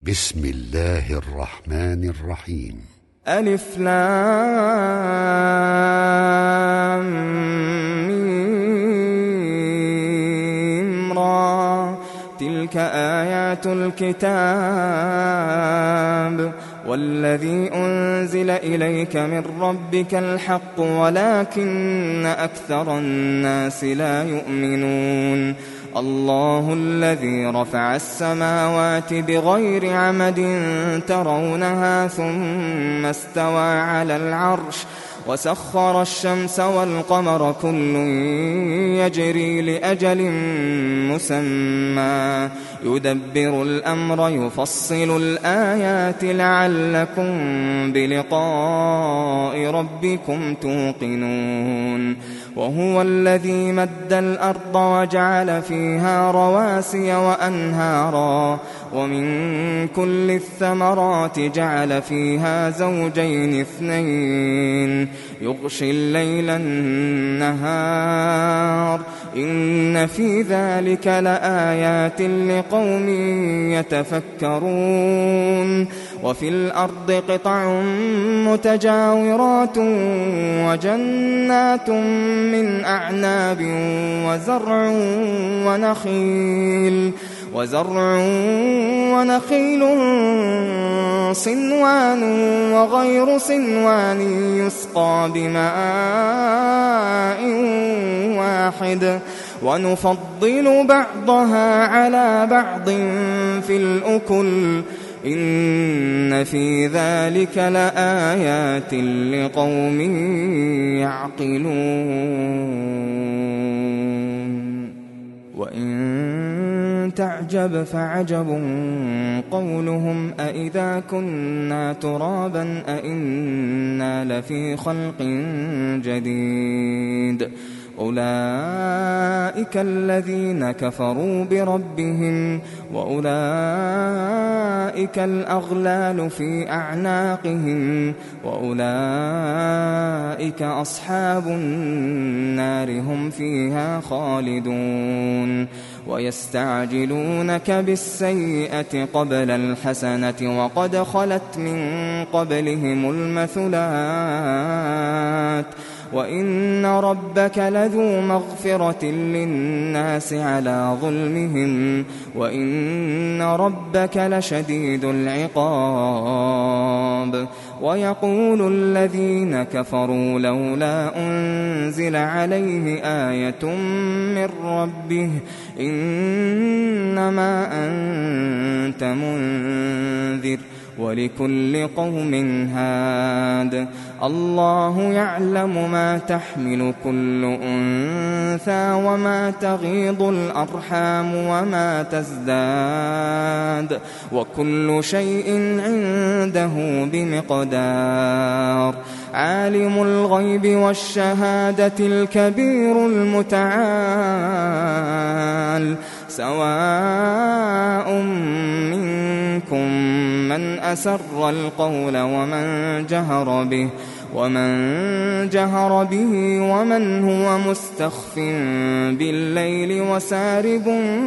بسم الله الرحمن الرحيم. ألف لام ميم را، تلك آيات الكتاب والذي أنزل إليك من ربك الحق ولكن أكثر الناس لا يؤمنون. الله الذي رفع السماوات بغير عمد ترونها ثم استوى على العرش وسخر الشمس والقمر كل يجري لأجل مسمى يدبر الأمر يفصل الآيات لعلكم بلقاء ربكم توقنون. وهو الذي مد الأرض وجعل فيها رواسي وأنهارا ومن كل الثمرات جعل فيها زوجين اثنين يغشي الليل النهار إن في ذلك لآيات لقوم يتفكرون. وفي الأرض قطع متجاورات وجنات من أعناب وزرع ونخيل صنوان وغير صنوان يسقى بماء واحد ونفضل بعضها على بعض في الأكل إن في ذلك لآيات لقوم يعقلون. وإن تعجب فعجب قولهم أإذا كنا ترابا أإنا لفي خلق جديد أولئك الذين كفروا بربهم وأولئك الأغلال في أعناقهم وأولئك أصحاب النار هم فيها خالدون. ويستعجلونك بالسيئة قبل الحسنة وقد خلت من قبلهم المثلات وإن ربك لذو مغفرة للناس على ظلمهم وإن ربك لشديد العقاب. ويقول الذين كفروا لولا أنزل عليه آية من ربه إنما أنت منذر ولكل قوم هاد. الله يعلم ما تحمل كل أنثى وما تغيض الأرحام وما تزداد وكل شيء عنده بمقدار. عالم الغيب والشهادة الكبير المتعال سواء منكم من أسر القول ومن جهر به ومن هو مستخف بالليل وسارب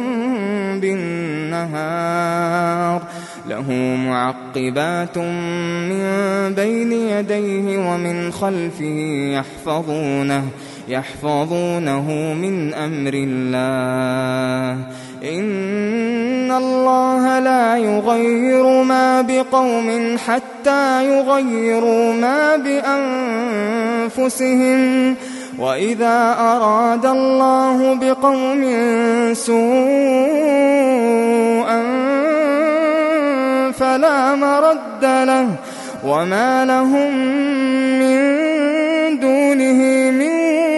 بالنهار له معقبات من بين يديه ومن خلفه يحفظونه من أمر الله. إن الله لا يغير ما بقوم حتى يغيروا ما بأنفسهم وإذا أراد الله بقوم سوءا فلا مرد له وما لهم من دونه من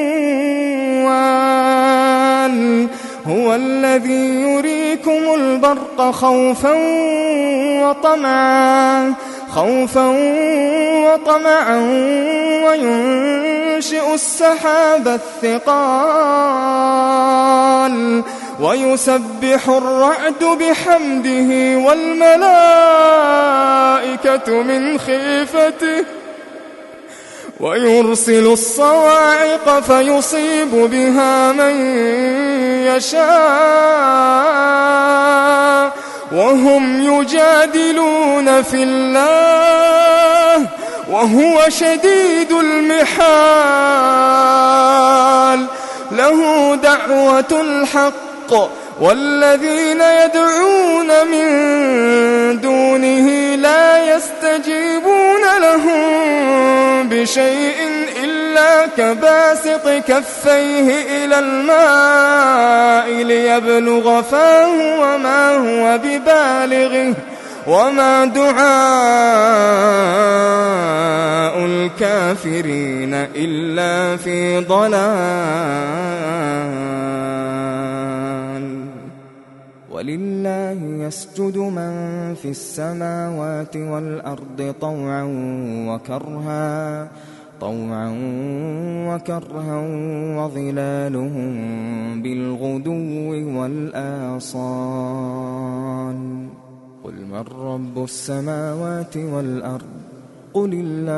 وال. هو الذي يريكم البرق خوفا وطمعا وينشئ السحاب الثقال ويسبح الرعد بحمده والملائكة من خيفته ويرسل الصواعق فيصيب بها من يشاء وهم يجادلون في الله وهو شديد المحال. له دعوة الحق والذين يدعون من دونه لا يستجيبون لهم بشيء إلا كباسط كفيه إلى الماء ليبلغ فاه وما هو ببالغه وما دعاء الكافرين إلا في ضلال. ولله يسجد من في السماوات والأرض طوعا وكرها وظلالهم بالغدو والآصال. قل من رب السماوات والأرض قل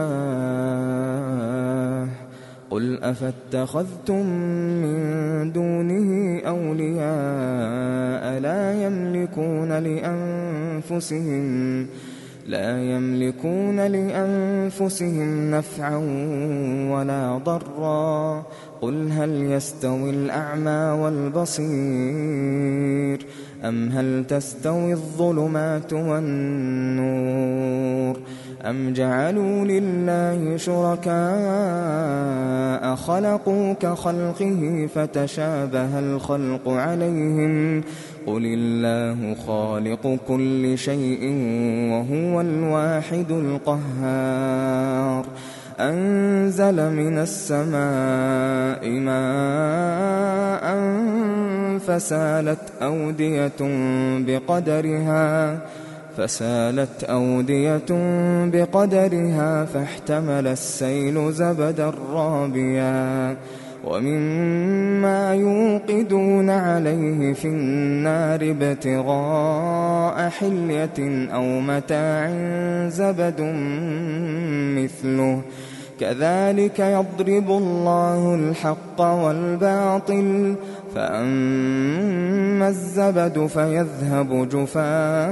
الله. قل أفاتخذتم من دونه أولياء لا يملكون لأنفسهم نفعا ولا ضرا. قل هل يستوي الأعمى والبصير أم هل تستوي الظلمات والنور أم جعلوا لله شركاء خلقوا كخلقه فتشابه الخلق عليهم. قل الله خالق كل شيء وهو الواحد القهار. أنزل من السماء ماء فسالت أودية بقدرها فاحتمل السيل زبدا رابيا ومما يوقدون عليه في النار ابتغاء حلية أو متاع زبد مثله كذلك يضرب الله الحق والباطل فأما الزبد فيذهب جفاء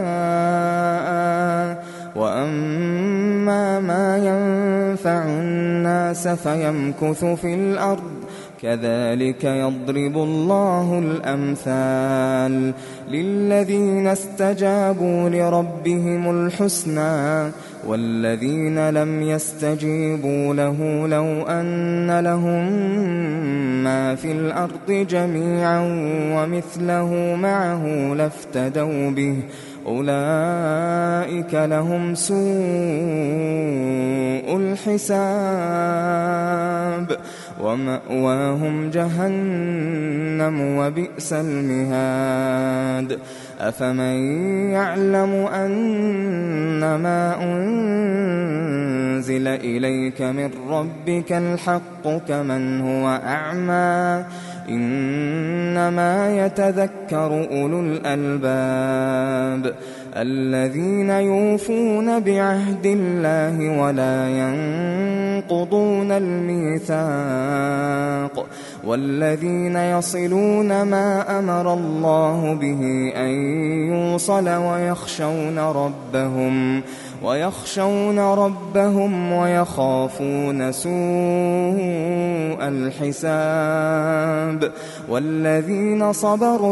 وأما ما ينفع الناس فيمكث في الأرض كذلك يضرب الله الأمثال للذين استجابوا لربهم الحسنى والذين لم يستجيبوا له لو أن لهم ما في الأرض جميعا ومثله معه لافتدوا به أولئك لهم سوء الحساب ومأواهم جهنم وبئس المهاد. أفمن يعلم أنما أنزل إليك من ربك الحق كمن هو أعمى إنما يتذكر أولو الألباب الذين يوفون بعهد الله ولا ينقضون الميثاق والذين يصلون ما أمر الله به أن يوصل ويخشون ربهم ويخافون سوء الحساب والذين صبروا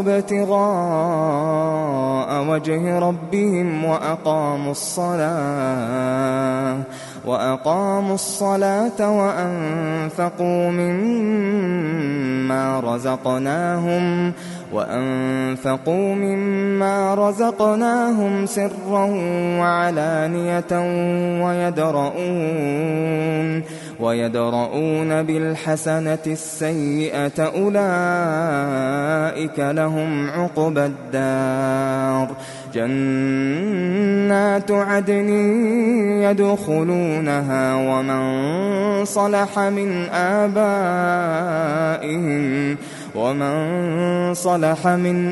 ابتغاء وجه ربهم وأقاموا الصلاة وأنفقوا مما رزقناهم سرا وعلانية ويدرؤون بالحسنة السيئة أولئك لهم عقبى الدار جنات عدن يدخلونها ومن صلح من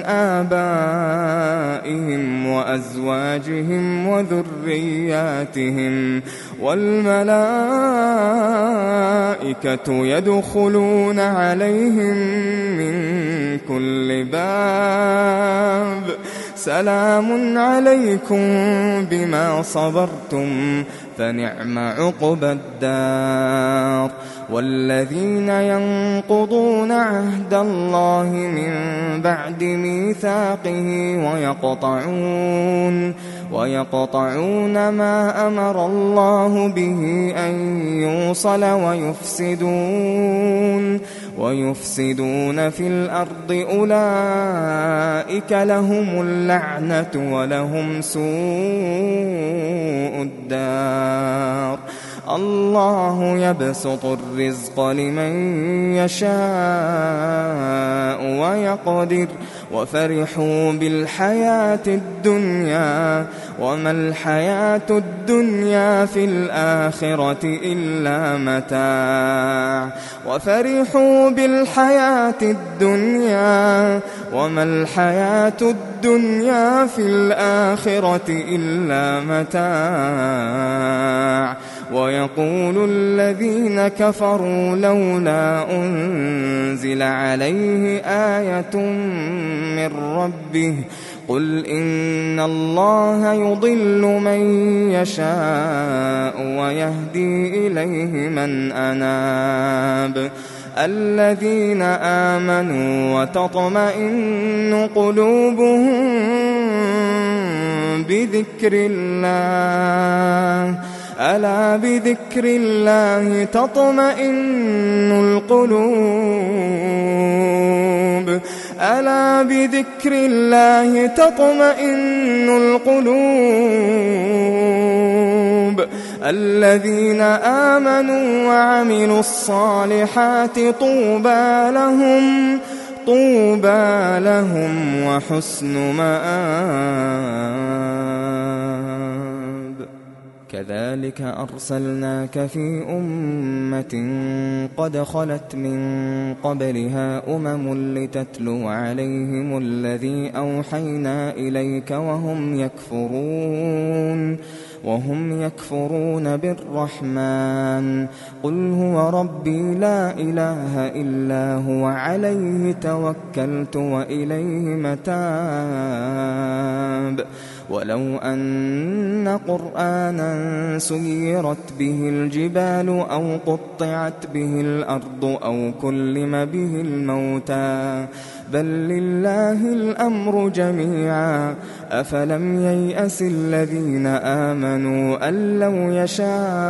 آبائهم وأزواجهم وذرياتهم والملائكة يدخلون عليهم من كل باب سلام عليكم بما صبرتم فنعم عقبى الدار. والذين ينقضون عهد الله من بعد ميثاقه ويقطعون ما أمر الله به أن يوصل ويفسدون في الأرض أولئك لهم اللعنة ولهم سوء الدار. الله يبسط الرزق لمن يشاء ويقدر وفرحوا بالحياة الدنيا وما الحياة الدنيا في الآخرة إلا متاع. وفرحوا بالحياة الدنيا وما الحياة الدنيا في الآخرة إلا متاع. ويقول الذين كفروا لولا أنزل عليه آية من ربه قل إن الله يضل من يشاء ويهدي إليه من أناب. الذين آمنوا وتطمئن قلوبهم بذكر الله ألا بذكر الله تطمئن القلوب ألا بذكر الله تطمئن القلوب. الذين آمنوا وعملوا الصالحات طوبى لهم وحسن مآب. كذلك أرسلناك في أمة قد خلت من قبلها لتتلو عليهم الذي أوحينا إليك وهم يكفرون بالرحمن. قل هو ربي لا إله إلا هو عليه توكلت وإليه متاب. ولو أن قرآنا سيرت به الجبال أو قطعت به الأرض أو كلم به الموتى بل لله الأمر جميعا. أفلم ييأس الذين آمنوا أن لو يشاء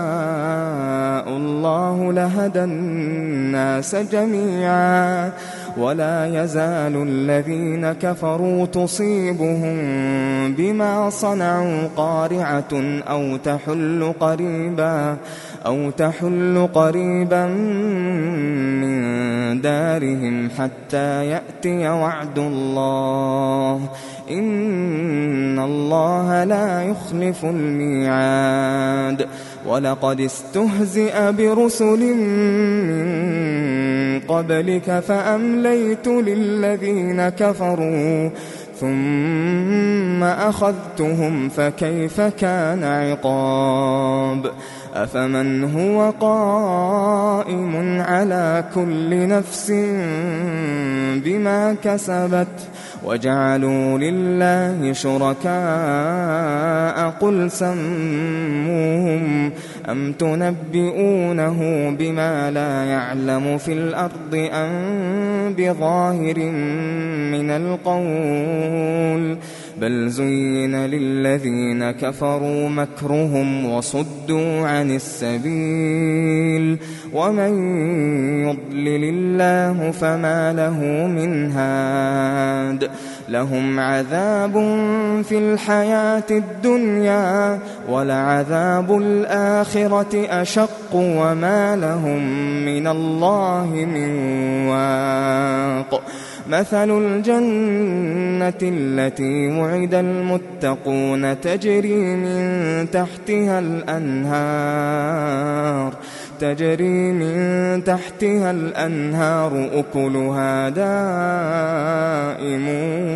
الله لهدى الناس جميعا. ولا يزال الذين كفروا تصيبهم بما صنعوا قارعة أو تحل قريبا من دارهم حتى يأتي وعد الله إن الله لا يخلف الميعاد. ولقد استهزئ برسل من قبلك فأمليت للذين كفروا ثم أخذتهم فكيف كان عقاب. أفمن هو قائم على كل نفس بما كسبت وجعلوا لله شركاء قل سموهم أم تنبئونه بما لا يعلم في الأرض أم بظاهر من القول بل زين للذين كفروا مكرهم وصدوا عن السبيل ومن يضلل الله فما له من هاد. لهم عذاب في الحياة الدنيا ولعذاب الآخرة أشق وما لهم من الله من واق. مثل الجنة التي وعد المتقون تجري من تحتها الأنهار أكلها دائم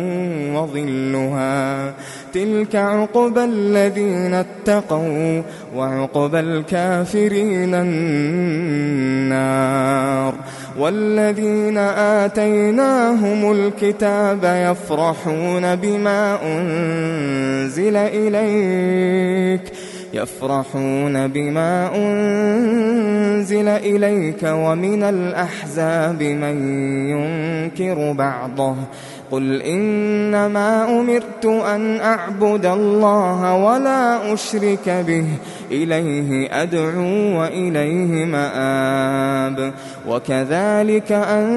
وظلها تلك عقبى الذين اتقوا وعقبى الكافرين النار. والذين آتيناهم الكتاب يفرحون بما أنزل إليك ومن الأحزاب من ينكر بعضه قل إنما أمرت أن أعبد الله ولا أشرك به إليه أدعو وإليه مآب وكذلك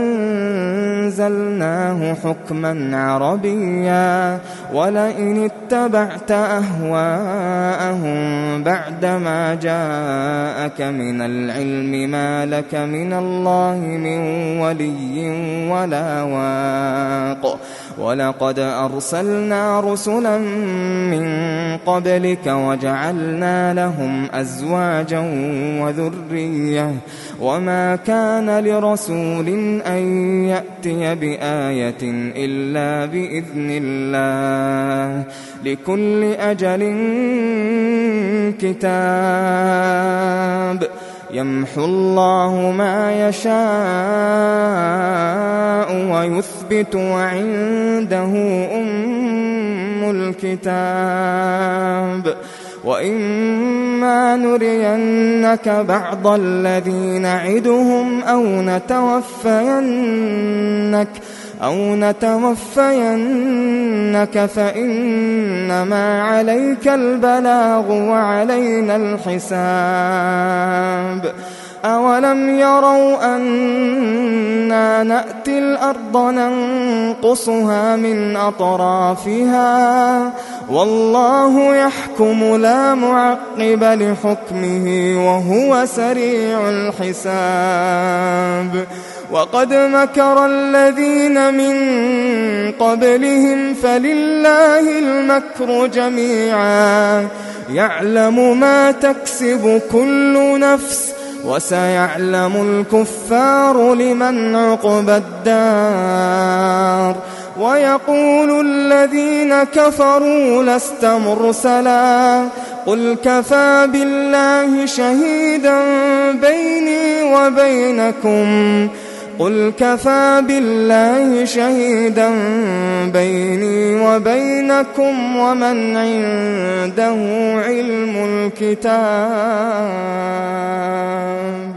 أنزلناه حكما عربيا ولئن اتبعت أهواءهم بعدما جاءك من العلم ما لك من الله من ولي ولا واق ولقد أرسلنا رسلا من قبلك وجعلنا لهم أزواجا وذرية وما كان لرسول أن يأتي بآية إلا بإذن الله لكل أجل كتاب يمحو الله ما يشاء ويثبت وعنده أم الكتاب وإما نرينك بعض الذي نعدهم أو نتوفينك فإنما عليك البلاغ وعلينا الحساب أولم يروا أنا نأتي الأرض ننقصها من أطرافها والله يحكم لا معقب لحكمه وهو سريع الحساب وقد مكر الذين من قبلهم فلله المكر جميعا يعلم ما تكسب كل نفس وسيعلم الكفار لمن عقبى الدار ويقول الذين كفروا لست مرسلا قل كفى بالله شهيدا بيني وبينكم ومن عنده علم الكتاب